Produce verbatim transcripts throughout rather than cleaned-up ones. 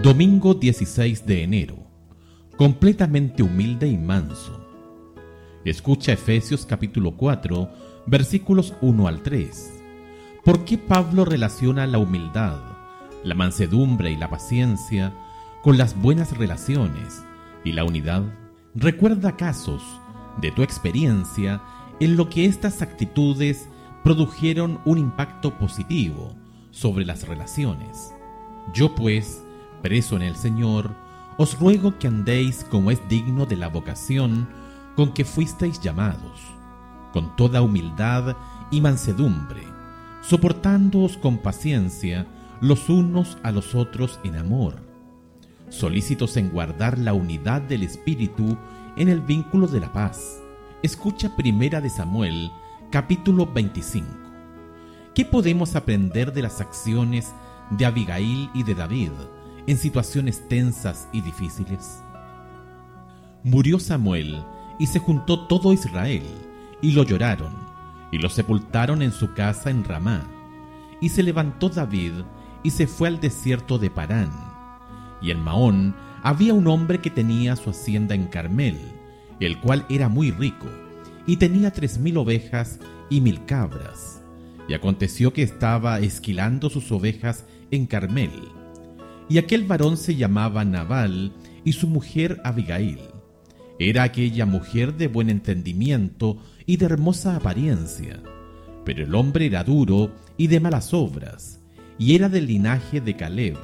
Domingo dieciséis de enero. Completamente humilde y manso. Escucha Efesios capítulo cuatro, versículos uno al tres. ¿Por qué Pablo relaciona la humildad, la mansedumbre y la paciencia con las buenas relaciones y la unidad? Recuerda casos de tu experiencia en lo que estas actitudes produjeron un impacto positivo sobre las relaciones. Yo pues, preso en el Señor, os ruego que andéis como es digno de la vocación con que fuisteis llamados, con toda humildad y mansedumbre, soportándoos con paciencia los unos a los otros en amor, solícitos en guardar la unidad del Espíritu en el vínculo de la paz. Escucha Primera de Samuel, capítulo veinticinco. ¿Qué podemos aprender de las acciones de Abigail y de David en situaciones tensas y difíciles? Murió Samuel y se juntó todo Israel y lo lloraron y lo sepultaron en su casa en Ramá. Y se levantó David y se fue al desierto de Parán. Y en Maón había un hombre que tenía su hacienda en Carmel, el cual era muy rico y tenía tres mil ovejas y mil cabras. Y aconteció que estaba esquilando sus ovejas en Carmel. Y aquel varón se llamaba Nabal, y su mujer Abigail. Era aquella mujer de buen entendimiento y de hermosa apariencia, pero el hombre era duro y de malas obras, y era del linaje de Caleb.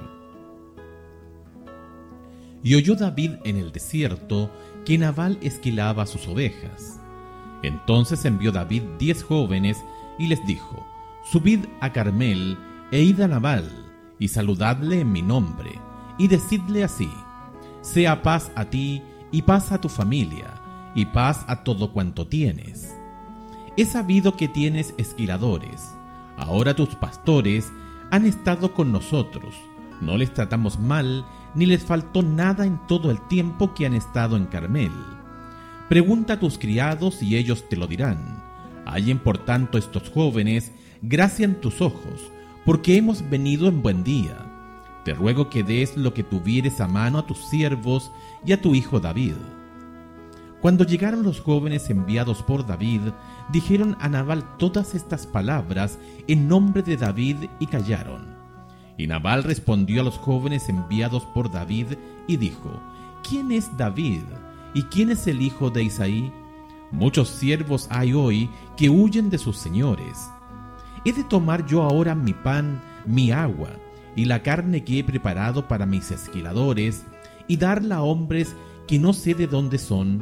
Y oyó David en el desierto que Nabal esquilaba sus ovejas. Entonces envió David diez jóvenes y les dijo: Subid a Carmel e id a Nabal, y saludadle en mi nombre, y decidle así: sea paz a ti, y paz a tu familia, y paz a todo cuanto tienes. He sabido que tienes esquiladores. Ahora tus pastores han estado con nosotros. No les tratamos mal, ni les faltó nada en todo el tiempo que han estado en Carmel. Pregunta a tus criados y ellos te lo dirán. Hallen por tanto estos jóvenes gracia en tus ojos, porque hemos venido en buen día. Te ruego que des lo que tuvieres a mano a tus siervos y a tu hijo David. Cuando llegaron los jóvenes enviados por David, dijeron a Nabal todas estas palabras en nombre de David y callaron. Y Nabal respondió a los jóvenes enviados por David y dijo: ¿Quién es David? ¿Y quién es el hijo de Isaí? Muchos siervos hay hoy que huyen de sus señores. ¿He de tomar yo ahora mi pan, mi agua y la carne que he preparado para mis esquiladores y darla a hombres que no sé de dónde son?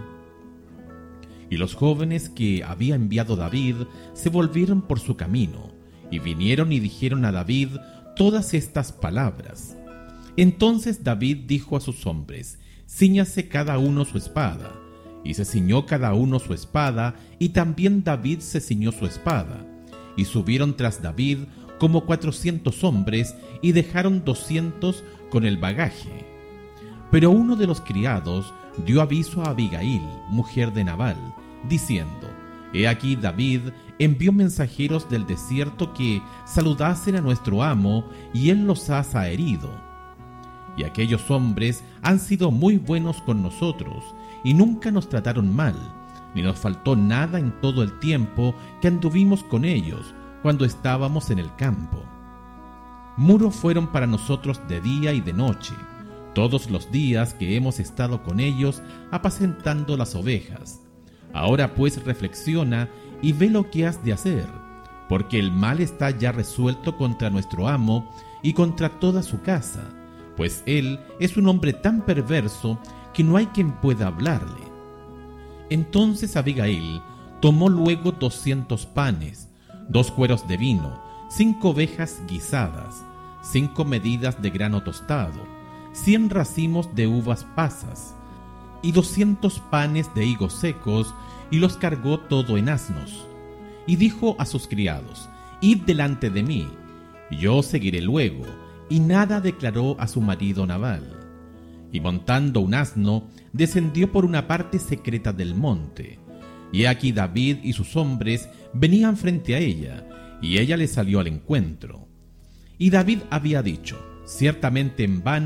Y los jóvenes que había enviado David se volvieron por su camino y vinieron y dijeron a David todas estas palabras. Entonces David dijo a sus hombres: Cíñase cada uno su espada. Y se ciñó cada uno su espada, y también David se ciñó su espada. Y subieron tras David como cuatrocientos hombres, y dejaron doscientos con el bagaje. Pero uno de los criados dio aviso a Abigail, mujer de Nabal, diciendo: He aquí David envió mensajeros del desierto que saludasen a nuestro amo, y él los ha zaherido. Y aquellos hombres han sido muy buenos con nosotros, y nunca nos trataron mal, ni nos faltó nada en todo el tiempo que anduvimos con ellos cuando estábamos en el campo. Muro fueron para nosotros de día y de noche, todos los días que hemos estado con ellos apacentando las ovejas. Ahora pues reflexiona y ve lo que has de hacer, porque el mal está ya resuelto contra nuestro amo y contra toda su casa, pues él es un hombre tan perverso que no hay quien pueda hablarle. Entonces Abigail tomó luego doscientos panes, dos cueros de vino, cinco ovejas guisadas, cinco medidas de grano tostado, cien racimos de uvas pasas, y doscientos panes de higos secos, y los cargó todo en asnos. Y dijo a sus criados: Id delante de mí, yo seguiré luego. Y nada declaró a su marido Nabal. Y montando un asno, descendió por una parte secreta del monte. Y aquí David y sus hombres venían frente a ella, y ella le salió al encuentro. Y David había dicho: ciertamente en vano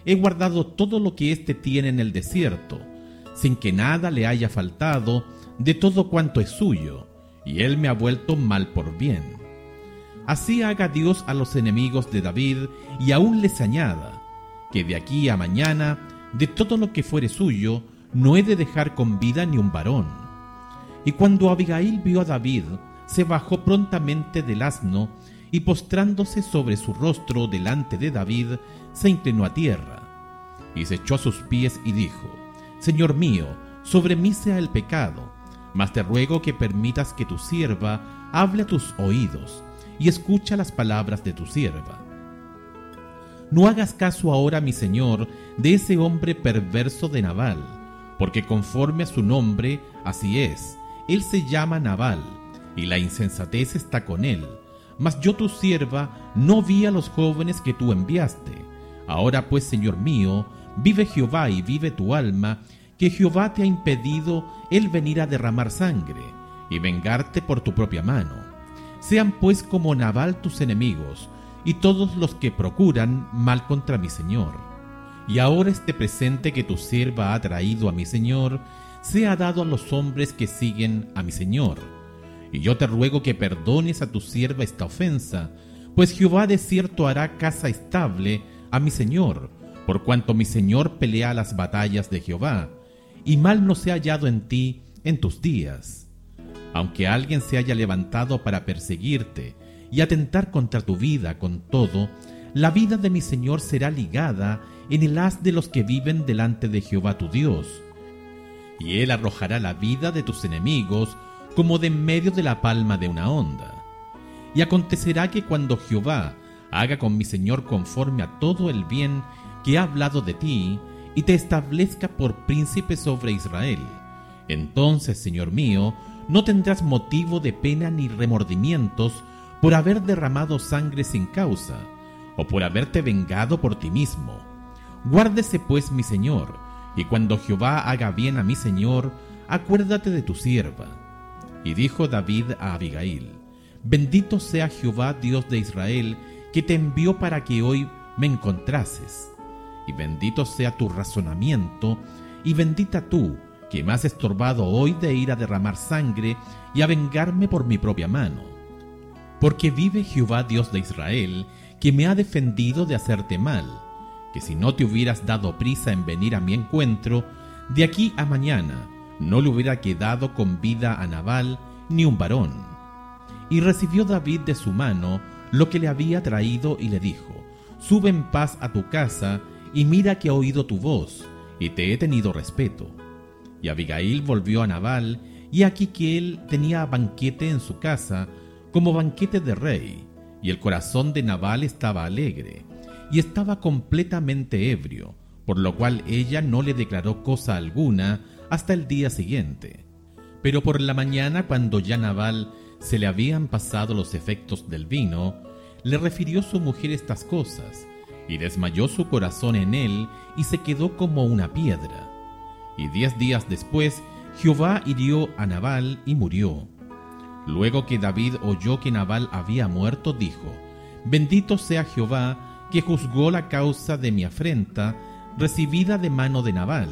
he guardado todo lo que éste tiene en el desierto, sin que nada le haya faltado de todo cuanto es suyo, y él me ha vuelto mal por bien. Así haga Dios a los enemigos de David, y aún les añada, que de aquí a mañana, de todo lo que fuere suyo, no he de dejar con vida ni un varón. Y cuando Abigail vio a David, se bajó prontamente del asno, y postrándose sobre su rostro delante de David, se inclinó a tierra, y se echó a sus pies y dijo: Señor mío, sobre mí sea el pecado, mas te ruego que permitas que tu sierva hable a tus oídos, y escucha las palabras de tu sierva. No hagas caso ahora, mi señor, de ese hombre perverso de Nabal, porque conforme a su nombre, así es, él se llama Nabal, y la insensatez está con él. Mas yo tu sierva no vi a los jóvenes que tú enviaste. Ahora pues, señor mío, vive Jehová y vive tu alma, que Jehová te ha impedido el venir a derramar sangre, y vengarte por tu propia mano. Sean pues como Nabal tus enemigos, y todos los que procuran mal contra mi señor. Y ahora este presente que tu sierva ha traído a mi señor, sea dado a los hombres que siguen a mi señor. Y yo te ruego que perdones a tu sierva esta ofensa, pues Jehová de cierto hará casa estable a mi señor, por cuanto mi señor pelea las batallas de Jehová, y mal no se ha hallado en ti en tus días. Aunque alguien se haya levantado para perseguirte y atentar contra tu vida, con todo, la vida de mi señor será ligada en el haz de los que viven delante de Jehová tu Dios, y él arrojará la vida de tus enemigos como de en medio de la palma de una onda. Y acontecerá que cuando Jehová haga con mi señor conforme a todo el bien que ha hablado de ti, y te establezca por príncipe sobre Israel, entonces, señor mío, no tendrás motivo de pena ni remordimientos por haber derramado sangre sin causa, o por haberte vengado por ti mismo. Guárdese pues mi señor, y cuando Jehová haga bien a mi señor, acuérdate de tu sierva. Y dijo David a Abigail: Bendito sea Jehová Dios de Israel, que te envió para que hoy me encontrases. Y bendito sea tu razonamiento, y bendita tú, que me has estorbado hoy de ir a derramar sangre y a vengarme por mi propia mano. Porque vive Jehová Dios de Israel, que me ha defendido de hacerte mal, que si no te hubieras dado prisa en venir a mi encuentro, de aquí a mañana no le hubiera quedado con vida a Nabal ni un varón. Y recibió David de su mano lo que le había traído y le dijo: Sube en paz a tu casa, y mira que he oído tu voz, y te he tenido respeto. Y Abigail volvió a Nabal, y aquí que él tenía banquete en su casa, como banquete de rey, y el corazón de Nabal estaba alegre, y estaba completamente ebrio, por lo cual ella no le declaró cosa alguna hasta el día siguiente. Pero por la mañana, cuando ya Nabal se le habían pasado los efectos del vino, le refirió su mujer estas cosas, y desmayó su corazón en él, y se quedó como una piedra. Y diez días después, Jehová hirió a Nabal y murió. Luego que David oyó que Nabal había muerto, dijo: Bendito sea Jehová, que juzgó la causa de mi afrenta, recibida de mano de Nabal,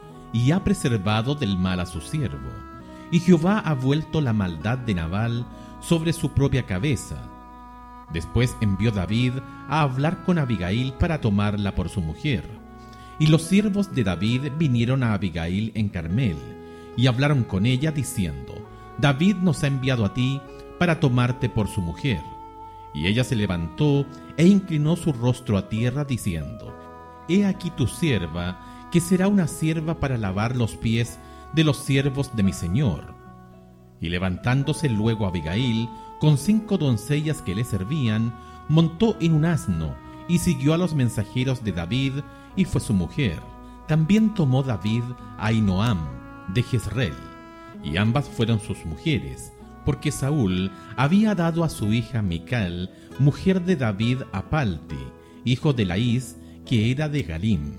y ha preservado del mal a su siervo. Y Jehová ha vuelto la maldad de Nabal sobre su propia cabeza. Después envió David a hablar con Abigail para tomarla por su mujer. Y los siervos de David vinieron a Abigail en Carmel, y hablaron con ella diciendo: David nos ha enviado a ti para tomarte por su mujer. Y ella se levantó e inclinó su rostro a tierra diciendo: He aquí tu sierva, que será una sierva para lavar los pies de los siervos de mi señor. Y levantándose luego Abigail, con cinco doncellas que le servían, montó en un asno, y siguió a los mensajeros de David, y fue su mujer. También tomó David a Ahinoam de Jezreel, y ambas fueron sus mujeres, porque Saúl había dado a su hija Mical, mujer de David, a Palti, hijo de Laís, que era de Galim.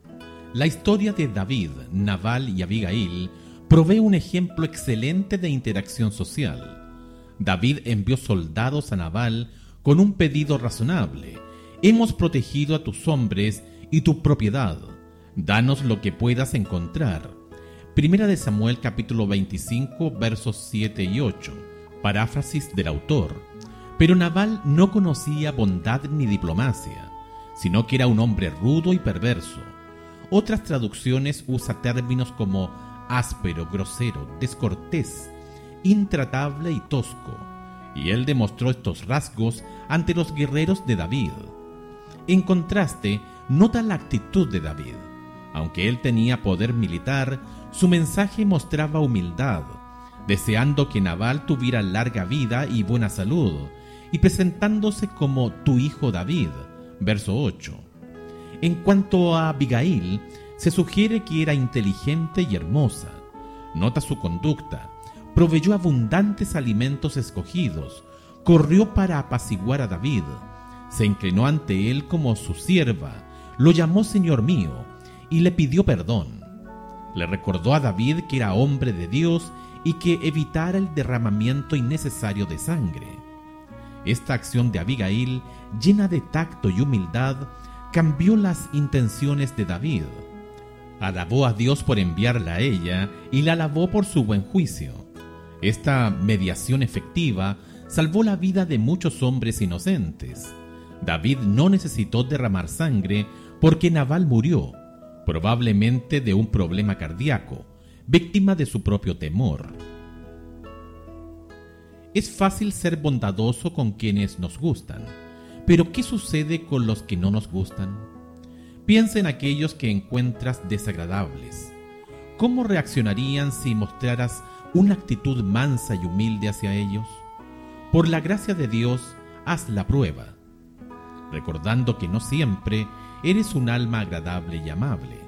La historia de David, Nabal y Abigail provee un ejemplo excelente de interacción social. David envió soldados a Nabal con un pedido razonable: hemos protegido a tus hombres y tu propiedad. Danos lo que puedas encontrar. Primera de Samuel capítulo veinticinco versos siete y ocho. Paráfrasis del autor. Pero Nabal no conocía bondad ni diplomacia, sino que era un hombre rudo y perverso. Otras traducciones usa términos como áspero, grosero, descortés, intratable y tosco, y él demostró estos rasgos ante los guerreros de David. En contraste, nota la actitud de David. Aunque él tenía poder militar, su mensaje mostraba humildad, deseando que Nabal tuviera larga vida y buena salud, y presentándose como tu hijo David. Verso ocho. En cuanto a Abigail, se sugiere que era inteligente y hermosa. Nota su conducta. Proveyó abundantes alimentos escogidos, corrió para apaciguar a David, se inclinó ante él como su sierva, lo llamó Señor mío y le pidió perdón. Le recordó a David que era hombre de Dios y que evitara el derramamiento innecesario de sangre. Esta acción de Abigail, llena de tacto y humildad, cambió las intenciones de David. Alabó a Dios por enviarla a ella y la alabó por su buen juicio. Esta mediación efectiva salvó la vida de muchos hombres inocentes. David no necesitó derramar sangre porque Nabal murió, probablemente de un problema cardíaco, víctima de su propio temor. Es fácil ser bondadoso con quienes nos gustan, pero ¿qué sucede con los que no nos gustan? Piensa en aquellos que encuentras desagradables. ¿Cómo reaccionarían si mostraras una actitud mansa y humilde hacia ellos? Por la gracia de Dios, haz la prueba, recordando que no siempre eres un alma agradable y amable.